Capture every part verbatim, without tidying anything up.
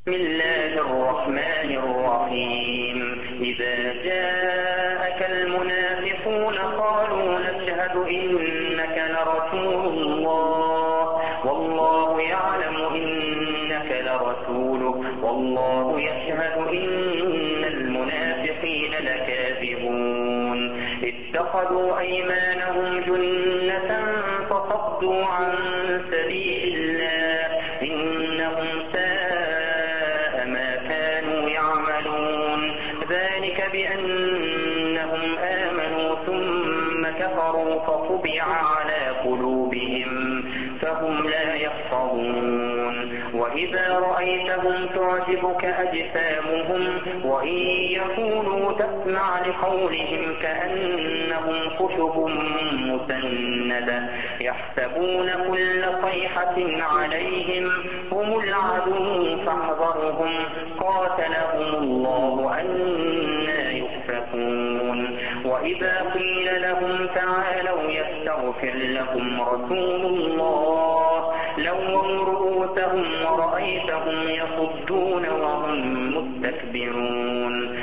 بسم الله الرحمن الرحيم. إذا جاءك المنافقون قالوا نشهد إنك لرسول الله والله يعلم إنك لرسوله والله يشهد إن المنافقين لكاذبون. اتخذوا أيمانهم جنة فصدوا عن سبيل الله إنهم ساء ما كانوا يعملون. ذلك بأنهم آمنوا ثم كفروا فطبع على قلوبهم فهم لا يفقهون. وإذا رأيتهم تعجبك أجسامهم وإن يقولوا تسمع لقولهم كأنهم خشب مسندة يحسبون كل صيحة عليهم هم العدو فاحذرهم قاتلهم الله أنى يؤفكون. وإذا قيل لهم تعالوا يستغفر لكم رسول الله لووا رؤوسهم ورأيتهم يصدون وهم مستكبرون.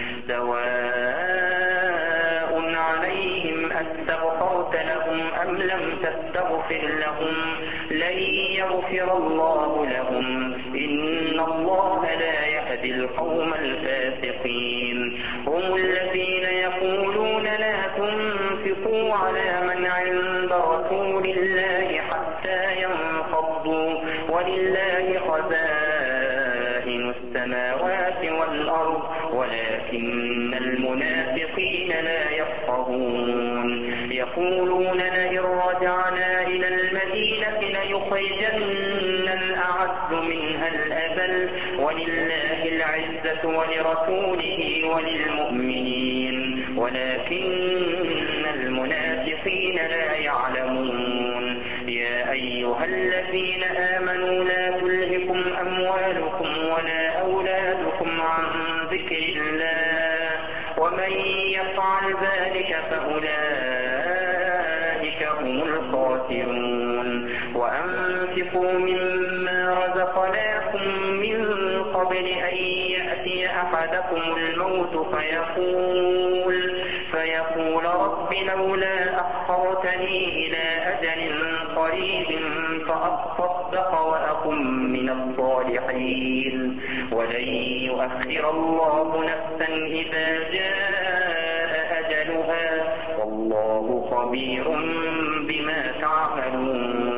سواء عليهم أستغفرت لهم أم لم تستغفر لهم لن يغفر الله لهم إن الله لا يهدي القوم الفاسقين. هم الذين يقولون لا تنفقوا على من عند رسول الله حتى ينفضوا ولله خزائن السماوات والأرض ولكن المنافقين لا يفقهون. يقولون لئن رجعنا إلى المدينة ليخرجن الأعز منها الأذل ولله العزة ولرسوله وللمؤمنين ولكن المنافقين لا يعلمون. يا أيها الذين آمنوا لا تلهكم أموالكم ولا أولادكم عن ذكر الله ومن يفعل ذلك فأولئك هم الخاسرون. وأنفقوا مما رزقناكم من قبل أن يأتي أحدكم الموت فيقول فيقول رب لولا أخرتني إلى أجل قريب فأصدق وأكن من الصالحين ولن يؤخر الله نفسا إذا جاء أجلها والله خبير بما تعملون.